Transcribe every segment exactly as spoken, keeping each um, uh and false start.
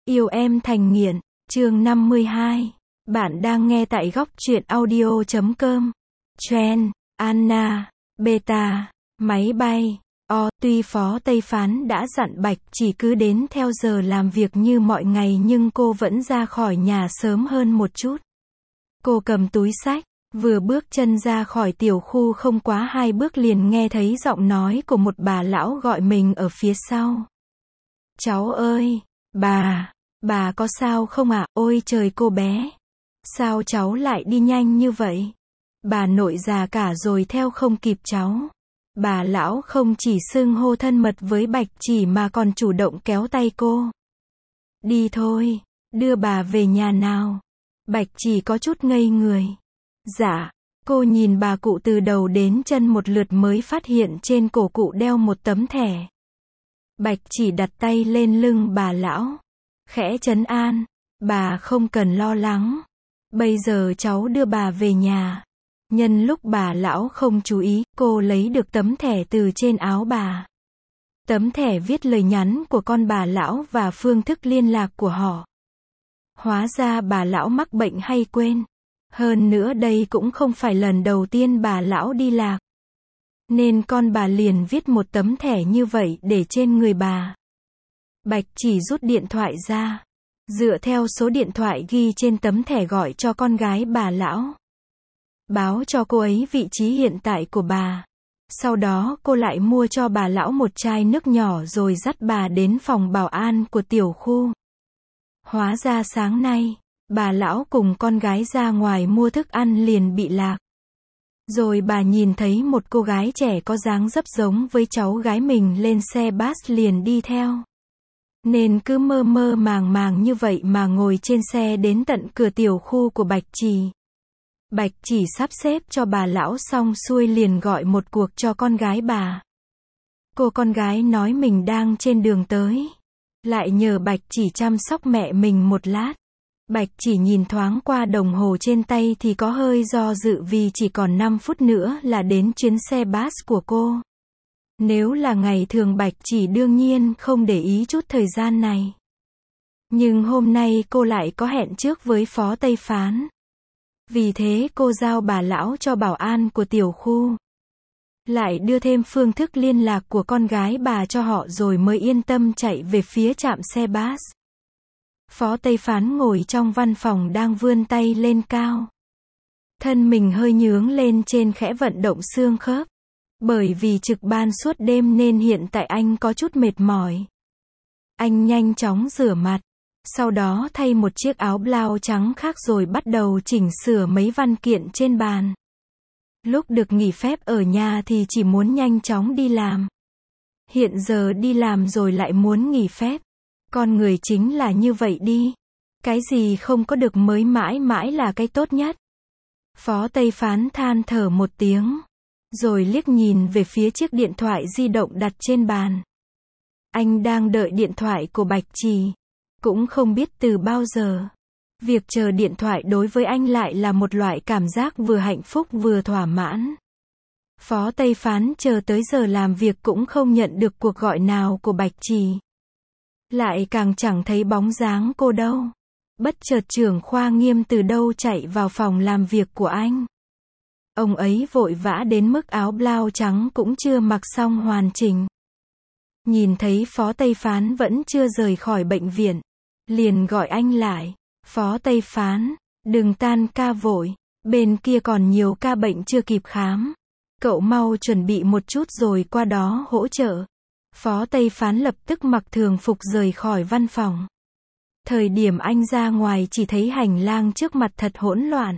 Yêu em thành nghiện, chương năm mươi hai. Bạn đang nghe tại góc truyện audio chấm com. Trend, Anna, Beta, máy bay. O, tuy Phó Tây Phán đã dặn Bạch Chỉ cứ đến theo giờ làm việc như mọi ngày nhưng cô vẫn ra khỏi nhà sớm hơn một chút. Cô cầm túi xách, vừa bước chân ra khỏi tiểu khu không quá hai bước liền nghe thấy giọng nói của một bà lão gọi mình ở phía sau. Cháu ơi, bà, bà có sao không ạ? Ôi trời cô bé, sao cháu lại đi nhanh như vậy? Bà nội già cả rồi theo không kịp cháu. Bà lão không chỉ xưng hô thân mật với Bạch Chỉ mà còn chủ động kéo tay cô. Đi thôi, đưa bà về nhà nào. Bạch Chỉ có chút ngây người. Dạ, cô nhìn bà cụ từ đầu đến chân một lượt mới phát hiện trên cổ cụ đeo một tấm thẻ. Bạch Chỉ đặt tay lên lưng bà lão, khẽ trấn an, bà không cần lo lắng. Bây giờ cháu đưa bà về nhà. Nhân lúc bà lão không chú ý, cô lấy được tấm thẻ từ trên áo bà. Tấm thẻ viết lời nhắn của con bà lão và phương thức liên lạc của họ. Hóa ra bà lão mắc bệnh hay quên. Hơn nữa đây cũng không phải lần đầu tiên bà lão đi lạc. Nên con bà liền viết một tấm thẻ như vậy để trên người bà. Bạch Chỉ rút điện thoại ra, dựa theo số điện thoại ghi trên tấm thẻ gọi cho con gái bà lão. Báo cho cô ấy vị trí hiện tại của bà. Sau đó cô lại mua cho bà lão một chai nước nhỏ rồi dắt bà đến phòng bảo an của tiểu khu. Hóa ra sáng nay, bà lão cùng con gái ra ngoài mua thức ăn liền bị lạc. Rồi bà nhìn thấy một cô gái trẻ có dáng dấp giống với cháu gái mình lên xe bus liền đi theo. Nên cứ mơ mơ màng màng như vậy mà ngồi trên xe đến tận cửa tiểu khu của Bạch Chỉ. Bạch Chỉ sắp xếp cho bà lão xong xuôi liền gọi một cuộc cho con gái bà. Cô con gái nói mình đang trên đường tới. Lại nhờ Bạch Chỉ chăm sóc mẹ mình một lát. Bạch Chỉ nhìn thoáng qua đồng hồ trên tay thì có hơi do dự vì chỉ còn năm phút nữa là đến chuyến xe bus của cô. Nếu là ngày thường Bạch Chỉ đương nhiên không để ý chút thời gian này. Nhưng hôm nay cô lại có hẹn trước với Phó Tây Phán. Vì thế cô giao bà lão cho bảo an của tiểu khu. Lại đưa thêm phương thức liên lạc của con gái bà cho họ rồi mới yên tâm chạy về phía trạm xe bus. Phó Tây Phán ngồi trong văn phòng đang vươn tay lên cao. Thân mình hơi nhướng lên trên khẽ vận động xương khớp. Bởi vì trực ban suốt đêm nên hiện tại anh có chút mệt mỏi. Anh nhanh chóng rửa mặt. Sau đó thay một chiếc áo blau trắng khác rồi bắt đầu chỉnh sửa mấy văn kiện trên bàn. Lúc được nghỉ phép ở nhà thì chỉ muốn nhanh chóng đi làm. Hiện giờ đi làm rồi lại muốn nghỉ phép. Con người chính là như vậy đi. Cái gì không có được mới mãi mãi là cái tốt nhất. Phó Tây Phán than thở một tiếng. Rồi liếc nhìn về phía chiếc điện thoại di động đặt trên bàn. Anh đang đợi điện thoại của Bạch Chỉ. Cũng không biết từ bao giờ. Việc chờ điện thoại đối với anh lại là một loại cảm giác vừa hạnh phúc vừa thỏa mãn. Phó Tây Phán chờ tới giờ làm việc cũng không nhận được cuộc gọi nào của Bạch Chỉ. Lại càng chẳng thấy bóng dáng cô đâu. Bất chợt trưởng khoa Nghiêm từ đâu chạy vào phòng làm việc của anh. Ông ấy vội vã đến mức áo blau trắng cũng chưa mặc xong hoàn chỉnh. Nhìn thấy Phó Tây Phán vẫn chưa rời khỏi bệnh viện. Liền gọi anh lại. Phó Tây Phán, đừng tan ca vội. Bên kia còn nhiều ca bệnh chưa kịp khám. Cậu mau chuẩn bị một chút rồi qua đó hỗ trợ. Phó Tây Phán lập tức mặc thường phục rời khỏi văn phòng. Thời điểm anh ra ngoài chỉ thấy hành lang trước mặt thật hỗn loạn.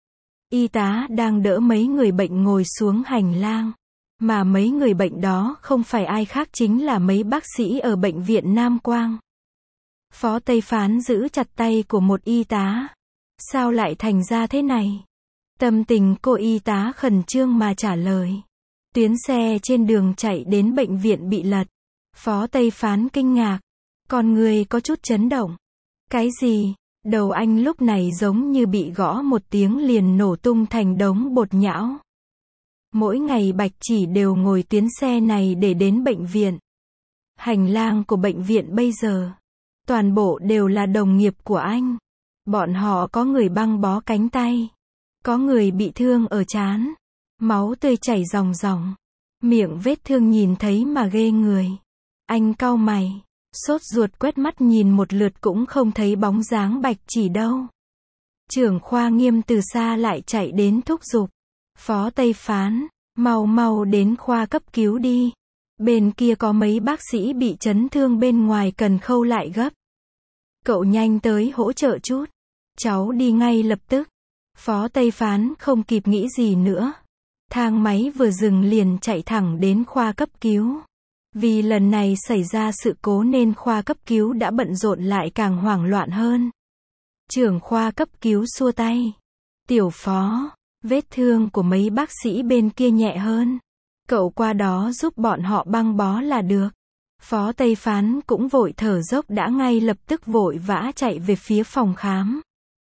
Y tá đang đỡ mấy người bệnh ngồi xuống hành lang. Mà mấy người bệnh đó không phải ai khác chính là mấy bác sĩ ở bệnh viện Nam Quang. Phó Tây Phán giữ chặt tay của một y tá. Sao lại thành ra thế này? Tâm tình cô y tá khẩn trương mà trả lời. Tuyến xe trên đường chạy đến bệnh viện bị lật. Phó Tây Phán kinh ngạc. Con người có chút chấn động. Cái gì? Đầu anh lúc này giống như bị gõ một tiếng liền nổ tung thành đống bột nhão. Mỗi ngày Bạch Chỉ đều ngồi tuyến xe này để đến bệnh viện. Hành lang của bệnh viện bây giờ Toàn bộ đều là đồng nghiệp của anh. Bọn họ có người băng bó cánh tay, có người bị thương ở trán, máu tươi chảy ròng ròng, miệng vết thương nhìn thấy mà ghê người. Anh cau mày, sốt ruột quét mắt nhìn một lượt cũng không thấy bóng dáng Bạch Chỉ đâu. Trưởng khoa Nghiêm từ xa lại chạy đến thúc giục. Phó Tây Phán, mau mau đến khoa cấp cứu đi. Bên kia có mấy bác sĩ bị chấn thương bên ngoài cần khâu lại gấp. Cậu nhanh tới hỗ trợ chút. Cháu đi ngay lập tức. Phó Tây Phán không kịp nghĩ gì nữa. Thang máy vừa dừng liền chạy thẳng đến khoa cấp cứu. Vì lần này xảy ra sự cố nên khoa cấp cứu đã bận rộn lại càng hoảng loạn hơn. Trưởng khoa cấp cứu xua tay. Tiểu Phó, vết thương của mấy bác sĩ bên kia nhẹ hơn. Cậu qua đó giúp bọn họ băng bó là được. Phó Tây Phán cũng vội thở dốc đã ngay lập tức vội vã chạy về phía phòng khám.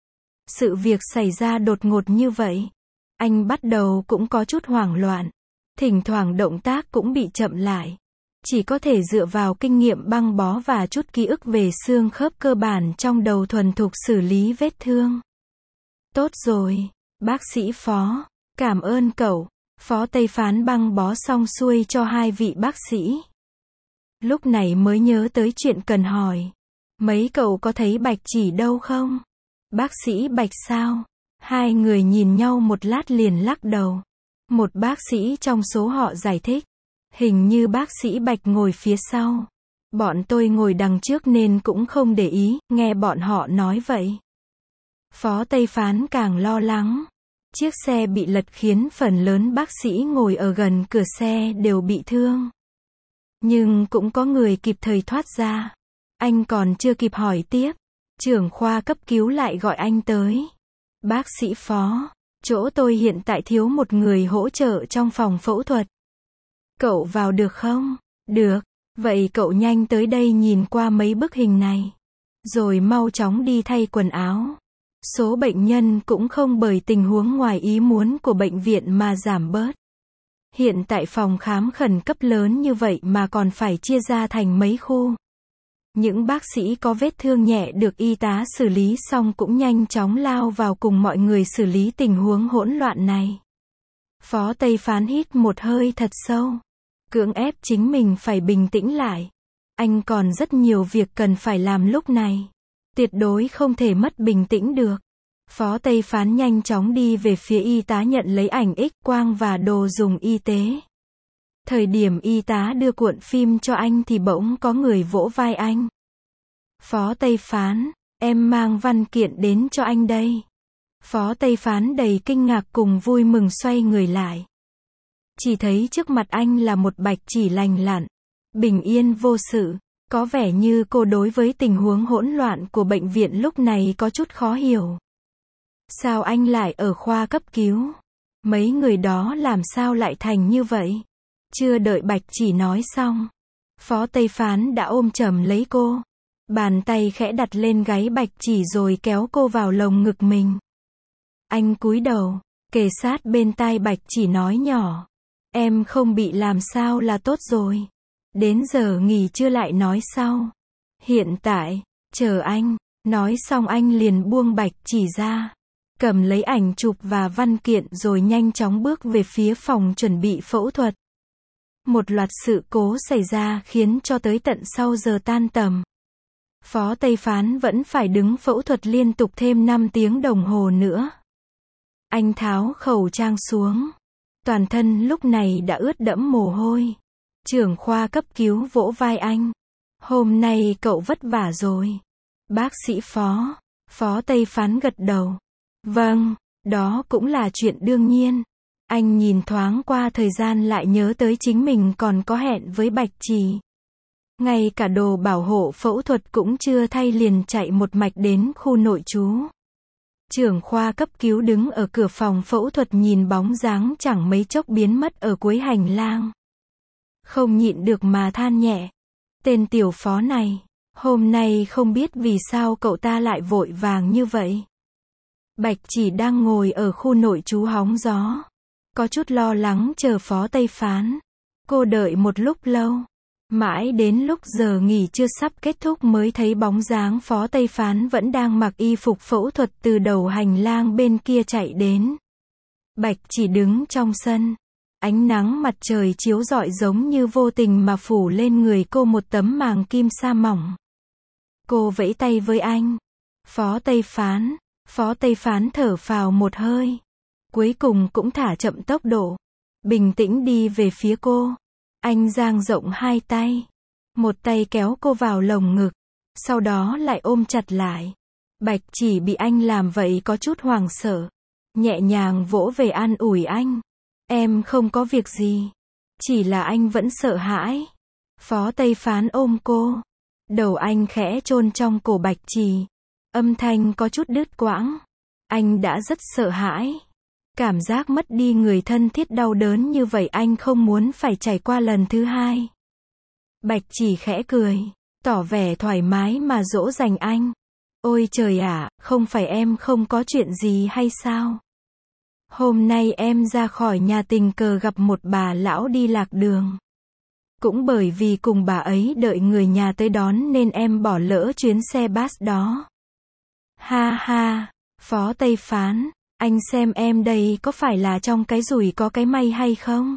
Sự việc xảy ra đột ngột như vậy. Anh bắt đầu cũng có chút hoảng loạn. Thỉnh thoảng động tác cũng bị chậm lại. Chỉ có thể dựa vào kinh nghiệm băng bó và chút ký ức về xương khớp cơ bản trong đầu thuần thục xử lý vết thương. Tốt rồi, bác sĩ Phó, cảm ơn cậu. Phó Tây Phán băng bó xong xuôi cho hai vị bác sĩ. Lúc này mới nhớ tới chuyện cần hỏi. Mấy cậu có thấy Bạch Chỉ đâu không? Bác sĩ Bạch sao? Hai người nhìn nhau một lát liền lắc đầu. Một bác sĩ trong số họ giải thích. Hình như bác sĩ Bạch ngồi phía sau. Bọn tôi ngồi đằng trước nên cũng không để ý, nghe bọn họ nói vậy. Phó Tây Phán càng lo lắng. Chiếc xe bị lật khiến phần lớn bác sĩ ngồi ở gần cửa xe đều bị thương. Nhưng cũng có người kịp thời thoát ra. Anh còn chưa kịp hỏi tiếp. Trưởng khoa cấp cứu lại gọi anh tới. Bác sĩ Phó, chỗ tôi hiện tại thiếu một người hỗ trợ trong phòng phẫu thuật. Cậu vào được không? Được. Vậy cậu nhanh tới đây nhìn qua mấy bức hình này. Rồi mau chóng đi thay quần áo. Số bệnh nhân cũng không bởi tình huống ngoài ý muốn của bệnh viện mà giảm bớt. Hiện tại phòng khám khẩn cấp lớn như vậy mà còn phải chia ra thành mấy khu. Những bác sĩ có vết thương nhẹ được y tá xử lý xong cũng nhanh chóng lao vào cùng mọi người xử lý tình huống hỗn loạn này. Phó Tây Phán hít một hơi thật sâu. Cưỡng ép chính mình phải bình tĩnh lại. Anh còn rất nhiều việc cần phải làm lúc này. Tuyệt đối không thể mất bình tĩnh được. Phó Tây Phán nhanh chóng đi về phía y tá nhận lấy ảnh X-quang và đồ dùng y tế. Thời điểm y tá đưa cuộn phim cho anh thì bỗng có người vỗ vai anh. Phó Tây Phán, em mang văn kiện đến cho anh đây. Phó Tây Phán đầy kinh ngạc cùng vui mừng xoay người lại. Chỉ thấy trước mặt anh là một Bạch Chỉ lành lặn, bình yên vô sự. Có vẻ như cô đối với tình huống hỗn loạn của bệnh viện lúc này có chút khó hiểu. Sao anh lại ở khoa cấp cứu? Mấy người đó làm sao lại thành như vậy? Chưa đợi Bạch Chỉ nói xong, Phó Tây Phán đã ôm chầm lấy cô. Bàn tay khẽ đặt lên gáy Bạch Chỉ rồi kéo cô vào lồng ngực mình. Anh cúi đầu, kề sát bên tai Bạch Chỉ nói nhỏ. Em không bị làm sao là tốt rồi. Đến giờ nghỉ trưa lại nói sau. Hiện tại, chờ anh. Nói xong anh liền buông Bạch Chỉ ra. Cầm lấy ảnh chụp và văn kiện rồi nhanh chóng bước về phía phòng chuẩn bị phẫu thuật. Một loạt sự cố xảy ra khiến cho tới tận sau giờ tan tầm. Phó Tây Phán vẫn phải đứng phẫu thuật liên tục thêm năm tiếng đồng hồ nữa. Anh tháo khẩu trang xuống. Toàn thân lúc này đã ướt đẫm mồ hôi. Trưởng khoa cấp cứu vỗ vai anh. Hôm nay cậu vất vả rồi. Bác sĩ Phó. Phó Tây Phán gật đầu. Vâng, đó cũng là chuyện đương nhiên. Anh nhìn thoáng qua thời gian lại nhớ tới chính mình còn có hẹn với Bạch Chỉ. Ngay cả đồ bảo hộ phẫu thuật cũng chưa thay liền chạy một mạch đến khu nội trú. Trưởng khoa cấp cứu đứng ở cửa phòng phẫu thuật nhìn bóng dáng chẳng mấy chốc biến mất ở cuối hành lang. Không nhịn được mà than nhẹ. Tên tiểu Phó này, hôm nay không biết vì sao cậu ta lại vội vàng như vậy. Bạch Chỉ đang ngồi ở khu nội trú hóng gió. Có chút lo lắng chờ Phó Tây Phán. Cô đợi một lúc lâu. Mãi đến lúc giờ nghỉ trưa sắp kết thúc mới thấy bóng dáng Phó Tây Phán vẫn đang mặc y phục phẫu thuật từ đầu hành lang bên kia chạy đến. Bạch Chỉ đứng trong sân. Ánh nắng mặt trời chiếu rọi giống như vô tình mà phủ lên người cô một tấm màng kim sa mỏng. Cô vẫy tay với anh. Phó Tây Phán. Phó Tây Phán thở phào một hơi. Cuối cùng cũng thả chậm tốc độ. Bình tĩnh đi về phía cô. Anh dang rộng hai tay. Một tay kéo cô vào lồng ngực. Sau đó lại ôm chặt lại. Bạch Chỉ bị anh làm vậy có chút hoảng sợ. Nhẹ nhàng vỗ về an ủi anh. Em không có việc gì. Chỉ là anh vẫn sợ hãi. Phó Tây Phán ôm cô. Đầu anh khẽ chôn trong cổ Bạch Chỉ. Âm thanh có chút đứt quãng. Anh đã rất sợ hãi. Cảm giác mất đi người thân thiết đau đớn như vậy anh không muốn phải trải qua lần thứ hai. Bạch Chỉ khẽ cười. Tỏ vẻ thoải mái mà dỗ dành anh. Ôi trời ạ, không phải em không có chuyện gì hay sao? Hôm nay em ra khỏi nhà tình cờ gặp một bà lão đi lạc đường. Cũng bởi vì cùng bà ấy đợi người nhà tới đón nên em bỏ lỡ chuyến xe bus đó. Ha ha, Phó Tây Phán, anh xem em đây có phải là trong cái rủi có cái may hay không?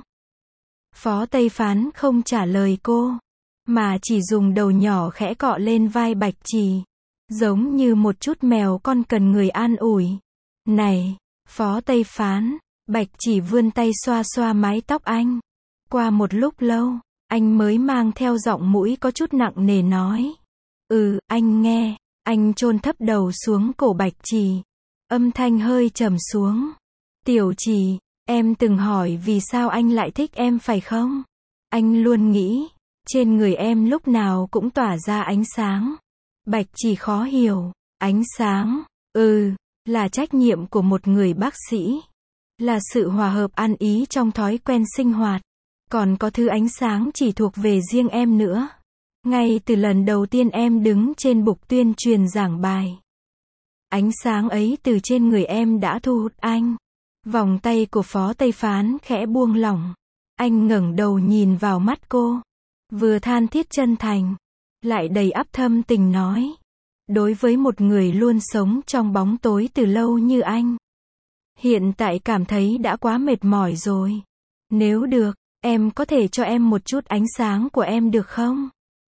Phó Tây Phán không trả lời cô, mà chỉ dùng đầu nhỏ khẽ cọ lên vai Bạch Chỉ, giống như một chút mèo con cần người an ủi. Này, Phó Tây Phán, Bạch Chỉ vươn tay xoa xoa mái tóc anh. Qua một lúc lâu, anh mới mang theo giọng mũi có chút nặng nề nói. Ừ, anh nghe. Anh chôn thấp đầu xuống cổ Bạch Chỉ. Âm thanh hơi trầm xuống. Tiểu Chỉ, em từng hỏi vì sao anh lại thích em phải không? Anh luôn nghĩ, trên người em lúc nào cũng tỏa ra ánh sáng. Bạch Chỉ khó hiểu. Ánh sáng, ừ, là trách nhiệm của một người bác sĩ. Là sự hòa hợp ăn ý trong thói quen sinh hoạt. Còn có thứ ánh sáng chỉ thuộc về riêng em nữa. Ngay từ lần đầu tiên em đứng trên bục tuyên truyền giảng bài. Ánh sáng ấy từ trên người em đã thu hút anh. Vòng tay của Phó Tây Phán khẽ buông lỏng. Anh ngẩng đầu nhìn vào mắt cô. Vừa than thiết chân thành, lại đầy ắp thâm tình nói. Đối với một người luôn sống trong bóng tối từ lâu như anh, hiện tại cảm thấy đã quá mệt mỏi rồi. Nếu được, em có thể cho em một chút ánh sáng của em được không?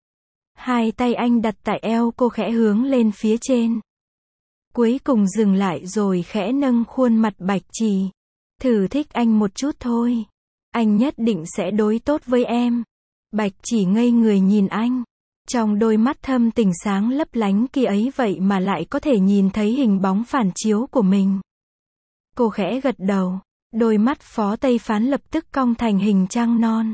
Hai tay anh đặt tại eo cô khẽ hướng lên phía trên. Cuối cùng dừng lại rồi khẽ nâng khuôn mặt Bạch Chỉ. Thử thích anh một chút thôi. Anh nhất định sẽ đối tốt với em. Bạch Chỉ ngây người nhìn anh. Trong đôi mắt thâm tình sáng lấp lánh kia ấy vậy mà lại có thể nhìn thấy hình bóng phản chiếu của mình. Cô khẽ gật đầu. Đôi mắt Phó Tây Phán lập tức cong thành hình trăng non.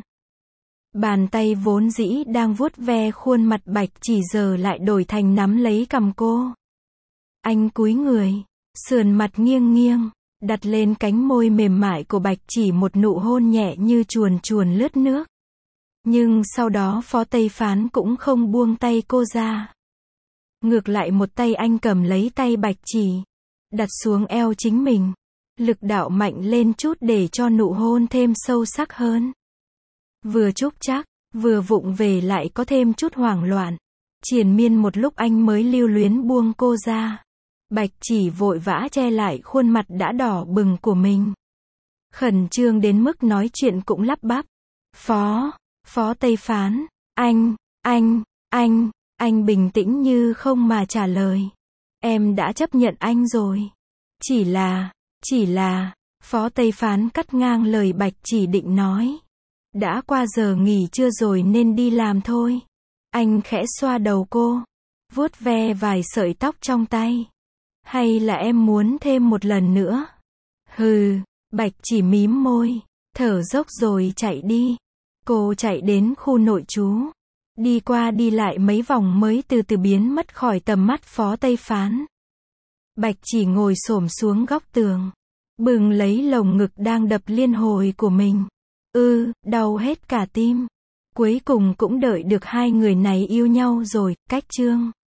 Bàn tay vốn dĩ đang vuốt ve khuôn mặt Bạch Chỉ giờ lại đổi thành nắm lấy cằm cô. Anh cúi người, sườn mặt nghiêng nghiêng, đặt lên cánh môi mềm mại của Bạch Chỉ một nụ hôn nhẹ như chuồn chuồn lướt nước. Nhưng sau đó Phó Tây Phán cũng không buông tay cô ra. Ngược lại một tay anh cầm lấy tay Bạch Chỉ, đặt xuống eo chính mình. Lực đạo mạnh lên chút để cho nụ hôn thêm sâu sắc hơn. Vừa chúc chắc, vừa vụng về lại có thêm chút hoảng loạn. Triền miên một lúc anh mới lưu luyến buông cô ra. Bạch Chỉ vội vã che lại khuôn mặt đã đỏ bừng của mình. Khẩn trương đến mức nói chuyện cũng lắp bắp. Phó, Phó Tây Phán, anh, anh, anh, anh bình tĩnh như không mà trả lời. Em đã chấp nhận anh rồi. Chỉ là, chỉ là, Phó Tây Phán cắt ngang lời Bạch Chỉ định nói. Đã qua giờ nghỉ trưa rồi nên đi làm thôi. Anh khẽ xoa đầu cô, vuốt ve vài sợi tóc trong tay. Hay là em muốn thêm một lần nữa? Hừ, Bạch Chỉ mím môi, thở dốc rồi chạy đi. Cô chạy đến khu nội trú, đi qua đi lại mấy vòng mới từ từ biến mất khỏi tầm mắt Phó Tây Phán. Bạch Chỉ ngồi xổm xuống góc tường, bừng lấy lồng ngực đang đập liên hồi của mình. Ư, đau hết cả tim. Cuối cùng cũng đợi được hai người này yêu nhau rồi, cách chương.